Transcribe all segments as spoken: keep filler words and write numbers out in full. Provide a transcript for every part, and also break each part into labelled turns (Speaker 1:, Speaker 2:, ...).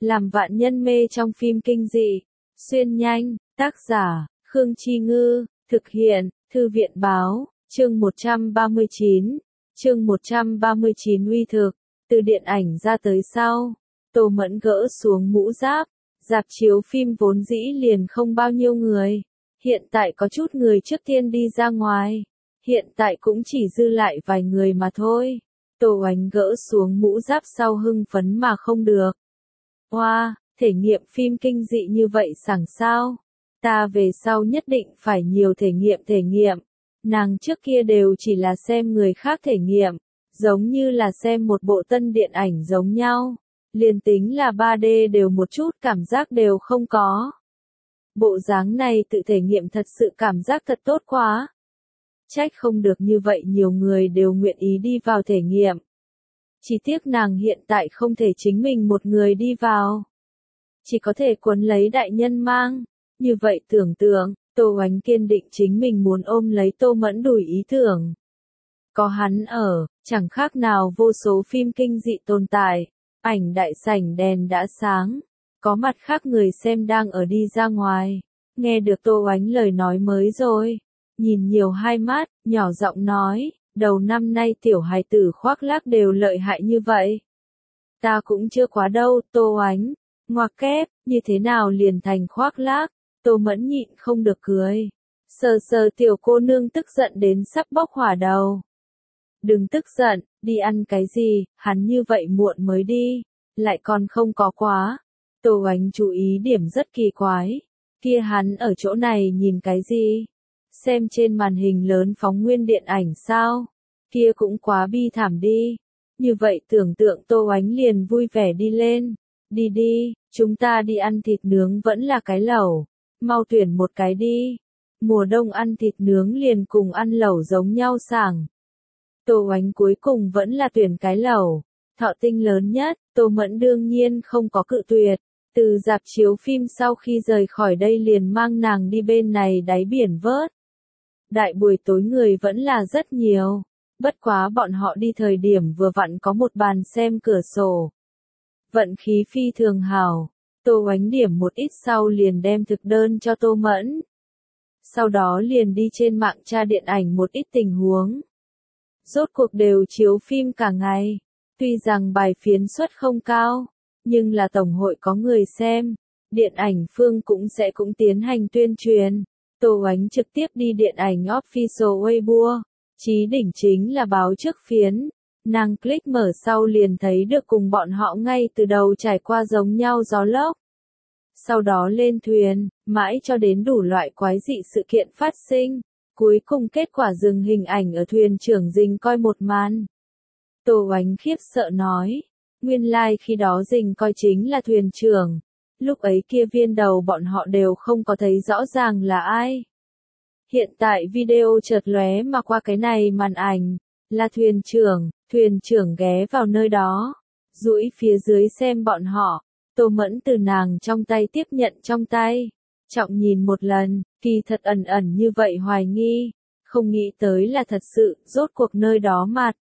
Speaker 1: làm vạn nhân mê trong phim kinh dị. Xuyên nhanh, tác giả, Khương Chi Ngư, thực hiện, Thư viện Báo, chương một trăm ba mươi chín. Chương một trăm ba mươi chín uy thực, từ điện ảnh ra tới sau. Tô Mẫn gỡ xuống mũ giáp, rạp chiếu phim vốn dĩ liền không bao nhiêu người. Hiện tại có chút người trước tiên đi ra ngoài. Hiện tại cũng chỉ dư lại vài người mà thôi. Tô Oánh gỡ xuống mũ giáp sau hưng phấn mà không được. Hoa, wow, thể nghiệm phim kinh dị như vậy sảng sao. Ta về sau nhất định phải nhiều thể nghiệm thể nghiệm. Nàng trước kia đều chỉ là xem người khác thể nghiệm, giống như là xem một bộ tân điện ảnh giống nhau. Liền tính là ba D đều một chút cảm giác đều không có. Bộ dáng này tự thể nghiệm thật sự cảm giác thật tốt quá. Trách không được như vậy nhiều người đều nguyện ý đi vào thể nghiệm. Chỉ tiếc nàng hiện tại không thể chính mình một người đi vào. Chỉ có thể cuốn lấy đại nhân mang. Như vậy tưởng tượng, Tô Oánh kiên định chính mình muốn ôm lấy Tô Mẫn đùi ý tưởng. Có hắn ở, chẳng khác nào vô số phim kinh dị tồn tại. Ảnh đại sảnh đèn đã sáng. Có mặt khác người xem đang ở đi ra ngoài. Nghe được Tô Oánh lời nói mới rồi. Nhìn nhiều hai mắt, nhỏ giọng nói, đầu năm nay tiểu hài tử khoác lác đều lợi hại như vậy. Ta cũng chưa quá đâu, Tô Oánh. Ngoặc kép, như thế nào liền thành khoác lác. Tô Mẫn nhịn không được cười. Sờ sờ tiểu cô nương tức giận đến sắp bốc hỏa đầu. Đừng tức giận, đi ăn cái gì, hắn như vậy muộn mới đi. Lại còn không có quá. Tô Oánh chú ý điểm rất kỳ quái. Kia hắn ở chỗ này nhìn cái gì? Xem trên màn hình lớn phóng nguyên điện ảnh sao? Kia cũng quá bi thảm đi. Như vậy tưởng tượng Tô Oánh liền vui vẻ đi lên. Đi đi, chúng ta đi ăn thịt nướng vẫn là cái lẩu. Mau tuyển một cái đi. Mùa đông ăn thịt nướng liền cùng ăn lẩu giống nhau sảng. Tô Oánh cuối cùng vẫn là tuyển cái lẩu. Thọ Tinh lớn nhất, Tô Mẫn đương nhiên không có cự tuyệt. Từ rạp chiếu phim sau khi rời khỏi đây liền mang nàng đi bên này đáy biển vớt. Đại buổi tối người vẫn là rất nhiều. Bất quá bọn họ đi thời điểm vừa vặn có một bàn xem cửa sổ. Vận khí phi thường hảo. Tô Oánh điểm một ít sau liền đem thực đơn cho Tô Mẫn. Sau đó liền đi trên mạng tra điện ảnh một ít tình huống. Rốt cuộc đều chiếu phim cả ngày. Tuy rằng bài phiến suất không cao, nhưng là tổng hội có người xem. Điện ảnh phương cũng sẽ cũng tiến hành tuyên truyền. Tô Oánh trực tiếp đi điện ảnh official Weibo. Chí đỉnh chính là báo trước phiến. Nàng click mở sau liền thấy được cùng bọn họ ngay từ đầu trải qua giống nhau gió lốc. Sau đó lên thuyền, mãi cho đến đủ loại quái dị sự kiện phát sinh. Cuối cùng kết quả dừng hình ảnh ở thuyền trưởng Dình coi một màn. Tô Oánh khiếp sợ nói. Nguyên lai like khi đó Dình coi chính là thuyền trưởng. Lúc ấy kia viên đầu bọn họ đều không có thấy rõ ràng là ai. Hiện tại video chợt lóe mà qua cái này màn ảnh. Là thuyền trưởng, thuyền trưởng ghé vào nơi đó. Duỗi phía dưới xem bọn họ. Tô Mẫn từ nàng trong tay tiếp nhận trong tay. Trọng nhìn một lần, kỳ thật ẩn ẩn như vậy hoài nghi. Không nghĩ tới là thật sự, rốt cuộc nơi đó mặt.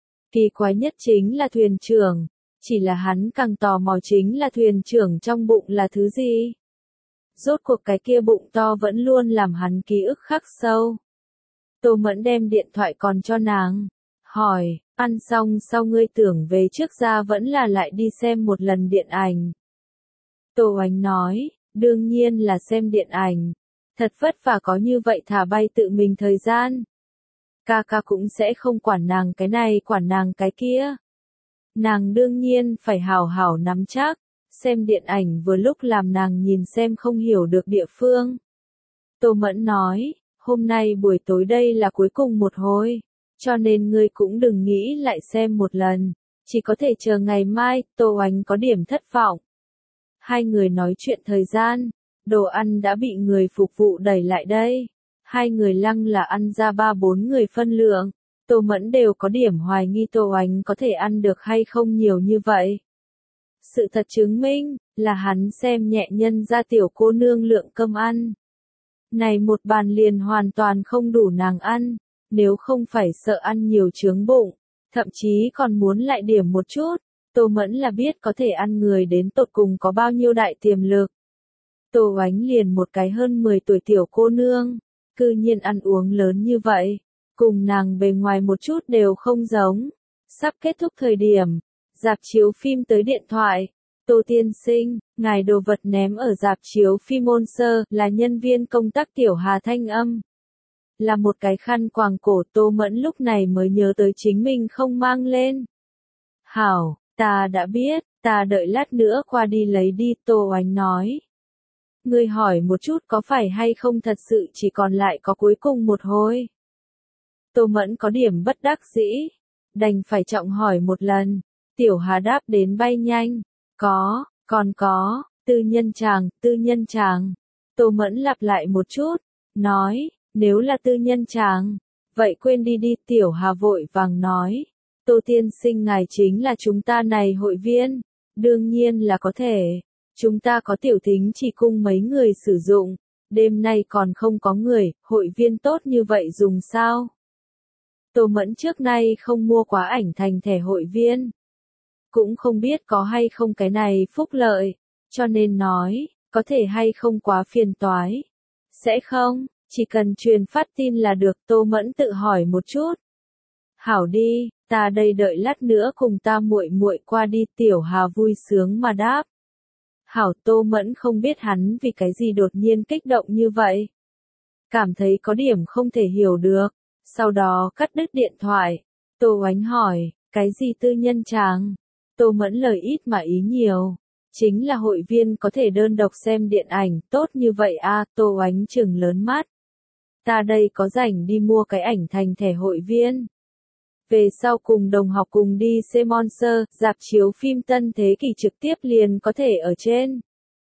Speaker 1: Kỳ quái nhất chính là thuyền trưởng. Chỉ là hắn càng tò mò chính là thuyền trưởng trong bụng là thứ gì. Rốt cuộc cái kia bụng to vẫn luôn làm hắn ký ức khắc sâu. Tô Mẫn đem điện thoại còn cho nàng. Hỏi, ăn xong sau ngươi tưởng về trước ra vẫn là lại đi xem một lần điện ảnh. Tô Oánh nói, đương nhiên là xem điện ảnh. Thật vất vả có như vậy thả bay tự mình thời gian. Ca ca cũng sẽ không quản nàng cái này quản nàng cái kia. Nàng đương nhiên phải hào hảo nắm chắc. Xem điện ảnh vừa lúc làm nàng nhìn xem không hiểu được địa phương. Tô Mẫn nói, hôm nay buổi tối đây là cuối cùng một hồi. Cho nên ngươi cũng đừng nghĩ lại xem một lần. Chỉ có thể chờ ngày mai, Tô Oánh có điểm thất vọng. Hai người nói chuyện thời gian. Đồ ăn đã bị người phục vụ đẩy lại đây. Hai người lăng là ăn ra ba bốn người phân lượng. Tô Mẫn đều có điểm hoài nghi Tô Oánh có thể ăn được hay không nhiều như vậy. Sự thật chứng minh, là hắn xem nhẹ nhân ra tiểu cô nương lượng cơm ăn. Này một bàn liền hoàn toàn không đủ nàng ăn, nếu không phải sợ ăn nhiều chướng bụng, thậm chí còn muốn lại điểm một chút. Tô Mẫn là biết có thể ăn người đến tột cùng có bao nhiêu đại tiềm lực. Tô Oánh liền một cái hơn mười tuổi tiểu cô nương, cư nhiên ăn uống lớn như vậy, cùng nàng bề ngoài một chút đều không giống. Sắp kết thúc thời điểm, rạp chiếu phim tới điện thoại. Tô tiên sinh, ngài đồ vật ném ở rạp chiếu phim môn sơ, là nhân viên công tác Tiểu Hà thanh âm. Là một cái khăn quàng cổ. Tô Mẫn lúc này mới nhớ tới chính mình không mang lên. Hảo, ta đã biết, ta đợi lát nữa qua đi lấy đi. Tô Oánh nói. Ngươi hỏi một chút có phải hay không thật sự chỉ còn lại có cuối cùng một hồi. Tô Mẫn có điểm bất đắc dĩ, đành phải trọng hỏi một lần. Tiểu Hà đáp đến bay nhanh. Có, còn có, tư nhân tràng, tư nhân tràng. Tô Mẫn lặp lại một chút, nói, nếu là tư nhân tràng, vậy quên đi đi. Tiểu Hà vội vàng nói, Tô tiên sinh ngài chính là chúng ta này hội viên, đương nhiên là có thể. Chúng ta có tiểu thính chỉ cung mấy người sử dụng, đêm nay còn không có người, hội viên tốt như vậy dùng sao? Tô Mẫn trước nay không mua quá ảnh thành thẻ hội viên. Cũng không biết có hay không cái này phúc lợi, cho nên nói, có thể hay không quá phiền toái. Sẽ không, chỉ cần truyền phát tin là được. Tô Mẫn tự hỏi một chút. Hảo đi, ta đây đợi lát nữa cùng ta muội muội qua đi. Tiểu Hà vui sướng mà đáp. Hảo. Tô Mẫn không biết hắn vì cái gì đột nhiên kích động như vậy. Cảm thấy có điểm không thể hiểu được. Sau đó cắt đứt điện thoại. Tô Oánh hỏi, cái gì tư nhân tràng? Tô Mẫn lời ít mà ý nhiều. Chính là hội viên có thể đơn độc xem điện ảnh, tốt như vậy a. À, Tô Oánh trừng lớn mắt. Ta đây có rảnh đi mua cái ảnh thành thẻ hội viên. Về sau cùng đồng học cùng đi xem Monster, rạp chiếu phim Tân Thế Kỷ trực tiếp liền có thể ở trên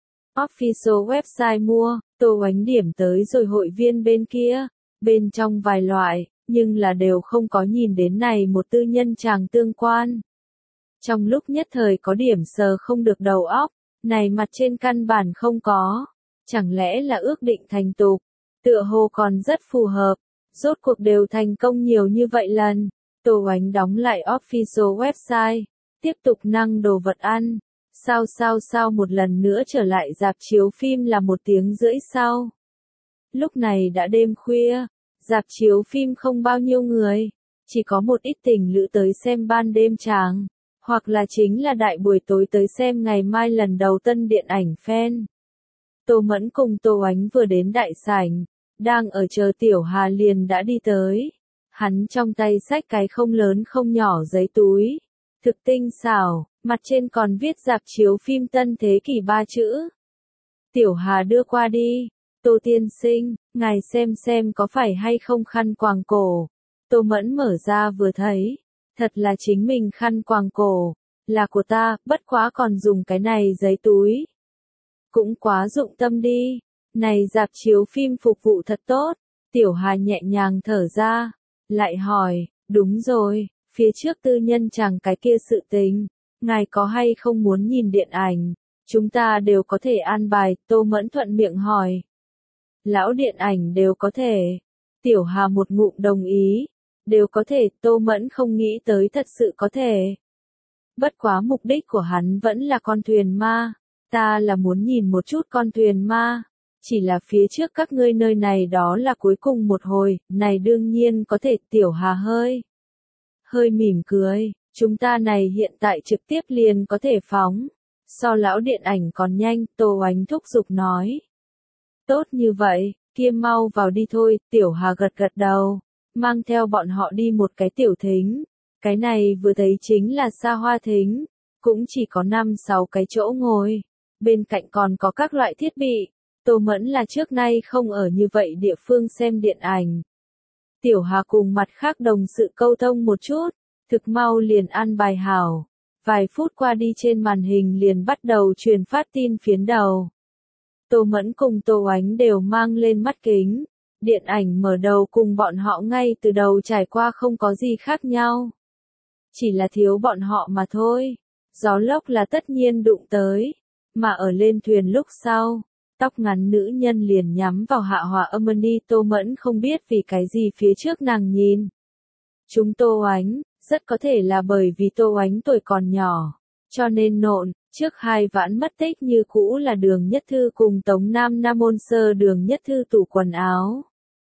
Speaker 1: official website mua. Tô Oánh điểm tới rồi hội viên bên kia, bên trong vài loại, nhưng là đều không có nhìn đến này một tư nhân tràng tương quan. Trong lúc nhất thời có điểm sờ không được đầu óc, này mặt trên căn bản không có. Chẳng lẽ là ước định thành tục, tựa hồ còn rất phù hợp, rốt cuộc đều thành công nhiều như vậy lần. Tô Oánh đóng lại official website, tiếp tục năng đồ vật ăn. Sao sao sao một lần nữa trở lại rạp chiếu phim là một tiếng rưỡi sau. Lúc này đã đêm khuya, rạp chiếu phim không bao nhiêu người, chỉ có một ít tình lữ tới xem ban đêm tràng, hoặc là chính là đại buổi tối tới xem ngày mai lần đầu tân điện ảnh fan. Tô Mẫn cùng Tô Oánh vừa đến đại sảnh, đang ở chờ Tiểu Hà liền đã đi tới. Hắn trong tay xách cái không lớn không nhỏ giấy túi, thực tinh xảo, mặt trên còn viết rạp chiếu phim Tân Thế Kỷ ba chữ. Tiểu Hà đưa qua đi, Tô tiên sinh, ngài xem xem có phải hay không khăn quàng cổ. Tô Mẫn mở ra vừa thấy, thật là chính mình khăn quàng cổ, là của ta, bất quá còn dùng cái này giấy túi. Cũng quá dụng tâm đi, này rạp chiếu phim phục vụ thật tốt. Tiểu Hà nhẹ nhàng thở ra, lại hỏi, đúng rồi, phía trước tư nhân chẳng cái kia sự tình, ngài có hay không muốn nhìn điện ảnh, chúng ta đều có thể an bài. Tô Mẫn thuận miệng hỏi. Lão điện ảnh đều có thể. Tiểu Hà một ngụm đồng ý, đều có thể. Tô Mẫn không nghĩ tới thật sự có thể. Bất quá mục đích của hắn vẫn là con thuyền ma, ta là muốn nhìn một chút con thuyền ma. Chỉ là phía trước các ngươi nơi này đó là cuối cùng một hồi, này đương nhiên có thể. Tiểu Hà hơi, hơi mỉm cười, chúng ta này hiện tại trực tiếp liền có thể phóng, so lão điện ảnh còn nhanh. Tô Oánh thúc giục nói. Tốt như vậy, kia mau vào đi thôi. Tiểu Hà gật gật đầu, mang theo bọn họ đi một cái tiểu thính, cái này vừa thấy chính là xa hoa thính, cũng chỉ có năm sáu cái chỗ ngồi, bên cạnh còn có các loại thiết bị. Tô Mẫn là trước nay không ở như vậy địa phương xem điện ảnh. Tiểu Hà cùng mặt khác đồng sự câu thông một chút, thực mau liền ăn bài hảo. Vài phút qua đi trên màn hình liền bắt đầu truyền phát tin phiến đầu. Tô Mẫn cùng Tô Oánh đều mang lên mắt kính. Điện ảnh mở đầu cùng bọn họ ngay từ đầu trải qua không có gì khác nhau. Chỉ là thiếu bọn họ mà thôi. Gió lốc là tất nhiên đụng tới. Mà ở lên thuyền lúc sau, tóc ngắn nữ nhân liền nhắm vào Hạ Hòa Âm-ni. Tô Mẫn không biết vì cái gì phía trước nàng nhìn chúng Tô Oánh, rất có thể là bởi vì Tô Oánh tuổi còn nhỏ. Cho nên nộn, trước hai vãn mất tích như cũ là Đường Nhất Thư cùng Tống Nam Nam môn sơ Đường Nhất Thư tủ quần áo.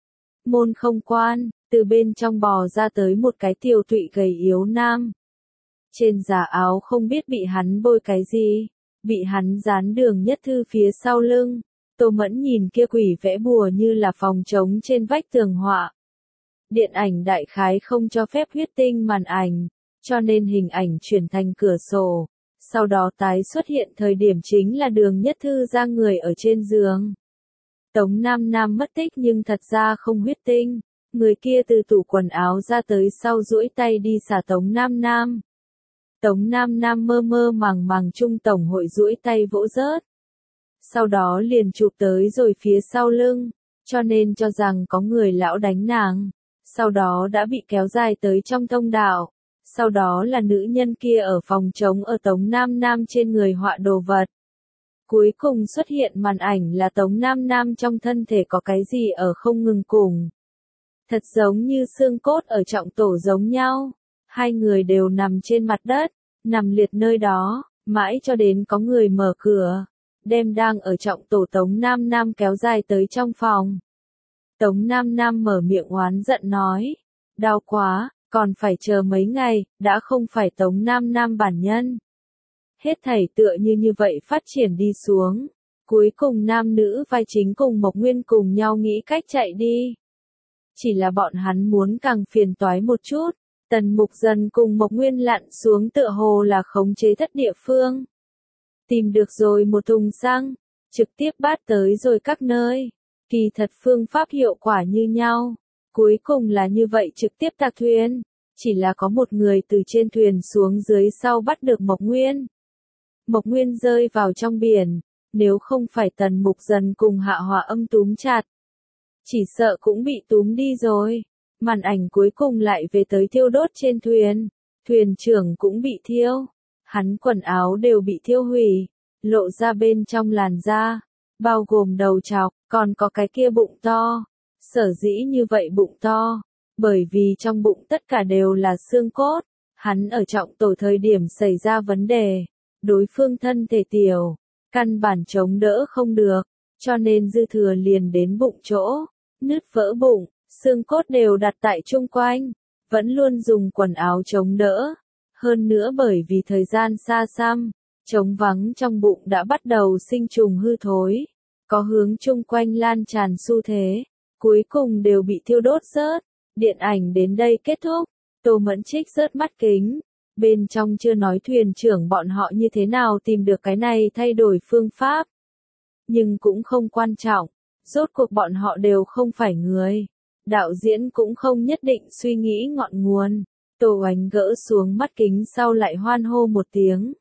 Speaker 1: Môn không quan, từ bên trong bò ra tới một cái tiều tụy gầy yếu nam. Trên giả áo không biết bị hắn bôi cái gì, bị hắn dán Đường Nhất Thư phía sau lưng. Tô Mẫn nhìn kia quỷ vẽ bùa như là phòng trống trên vách tường họa. Điện ảnh đại khái không cho phép huyết tinh màn ảnh, cho nên hình ảnh chuyển thành cửa sổ. Sau đó tái xuất hiện thời điểm chính là Đường Nhất Thư ra người ở trên giường. Tống Nam Nam mất tích nhưng thật ra không huyết tinh. Người kia từ tủ quần áo ra tới sau duỗi tay đi xả Tống Nam Nam. Tống Nam Nam mơ mơ màng màng trung tổng hội duỗi tay vỗ rớt. Sau đó liền chụp tới rồi phía sau lưng, cho nên cho rằng có người lão đánh nàng. Sau đó đã bị kéo dài tới trong thông đạo. Sau đó là nữ nhân kia ở phòng trống ở Tống Nam Nam trên người họa đồ vật. Cuối cùng xuất hiện màn ảnh là Tống Nam Nam trong thân thể có cái gì ở không ngừng cùng. Thật giống như xương cốt ở trọng tổ giống nhau. Hai người đều nằm trên mặt đất, nằm liệt nơi đó, mãi cho đến có người mở cửa, đem đang ở trọng tổ Tống Nam Nam kéo dài tới trong phòng. Tống Nam Nam mở miệng oán giận nói, đau quá, còn phải chờ mấy ngày, đã không phải Tống Nam Nam bản nhân. Hết thảy tựa như như vậy phát triển đi xuống. Cuối cùng nam nữ vai chính cùng Mộc Nguyên cùng nhau nghĩ cách chạy đi. Chỉ là bọn hắn muốn càng phiền toái một chút. Tần Mục Dần cùng Mộc Nguyên lặn xuống tựa hồ là khống chế thất địa phương. Tìm được rồi một thùng xăng, trực tiếp bắt tới rồi các nơi. Kỳ thật phương pháp hiệu quả như nhau. Cuối cùng là như vậy trực tiếp tạc thuyền. Chỉ là có một người từ trên thuyền xuống dưới sau bắt được Mộc Nguyên. Mộc Nguyên rơi vào trong biển. Nếu không phải Tần Mục Dần cùng Hạ Hòa Âm túm chặt, chỉ sợ cũng bị túm đi rồi. Màn ảnh cuối cùng lại về tới thiêu đốt trên thuyền. Thuyền trưởng cũng bị thiêu. Hắn quần áo đều bị thiêu hủy. Lộ ra bên trong làn da. Bao gồm đầu trọc, còn có cái kia bụng to. Sở dĩ như vậy bụng to. Bởi vì trong bụng tất cả đều là xương cốt. Hắn ở trọng tổ thời điểm xảy ra vấn đề. Đối phương thân thể tiểu. Căn bản chống đỡ không được. Cho nên dư thừa liền đến bụng chỗ. Nứt vỡ bụng. Xương cốt đều đặt tại chung quanh, vẫn luôn dùng quần áo chống đỡ. Hơn nữa bởi vì thời gian xa xăm, trống vắng trong bụng đã bắt đầu sinh trùng hư thối, có hướng chung quanh lan tràn xu thế, cuối cùng đều bị thiêu đốt rớt. Điện ảnh đến đây kết thúc, Tô Mẫn Trích rớt mắt kính, bên trong chưa nói thuyền trưởng bọn họ như thế nào tìm được cái này thay đổi phương pháp. Nhưng cũng không quan trọng, rốt cuộc bọn họ đều không phải người. Đạo diễn cũng không nhất định suy nghĩ ngọn nguồn. Tô Oánh gỡ xuống mắt kính sau lại hoan hô một tiếng.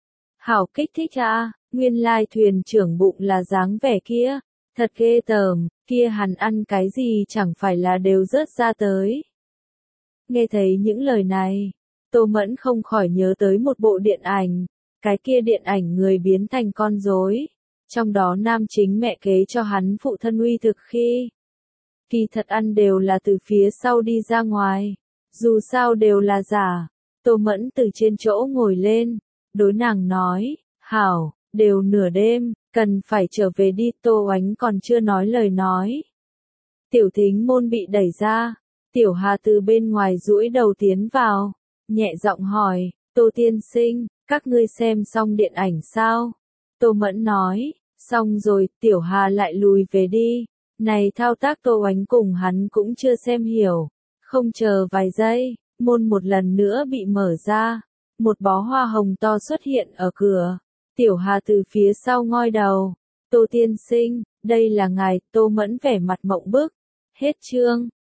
Speaker 1: Hảo kích thích à, nguyên lai thuyền trưởng bụng là dáng vẻ kia. Thật ghê tởm, kia hắn ăn cái gì chẳng phải là đều rớt ra tới. Nghe thấy những lời này, Tô Mẫn không khỏi nhớ tới một bộ điện ảnh. Cái kia điện ảnh người biến thành con rối. Trong đó nam chính mẹ kế cho hắn phụ thân uy thực khi. Kỳ thật ăn đều là từ phía sau đi ra ngoài. Dù sao đều là giả. Tô Mẫn từ trên chỗ ngồi lên. Đối nàng nói, hảo, đều nửa đêm, cần phải trở về đi. Tô Oánh còn chưa nói lời nói. Tiểu Thính môn bị đẩy ra. Tiểu Hà từ bên ngoài duỗi đầu tiến vào. Nhẹ giọng hỏi, Tô tiên sinh, các ngươi xem xong điện ảnh sao? Tô Mẫn nói, xong rồi. Tiểu Hà lại lùi về đi. Này thao tác Tô Oánh cùng hắn cũng chưa xem hiểu. Không chờ vài giây, môn một lần nữa bị mở ra. Một bó hoa hồng to xuất hiện ở cửa. Tiểu Hà từ phía sau ngoi đầu. Tô tiên sinh, đây là ngài. Tô Mẫn vẻ mặt mộng bức. Hết chương.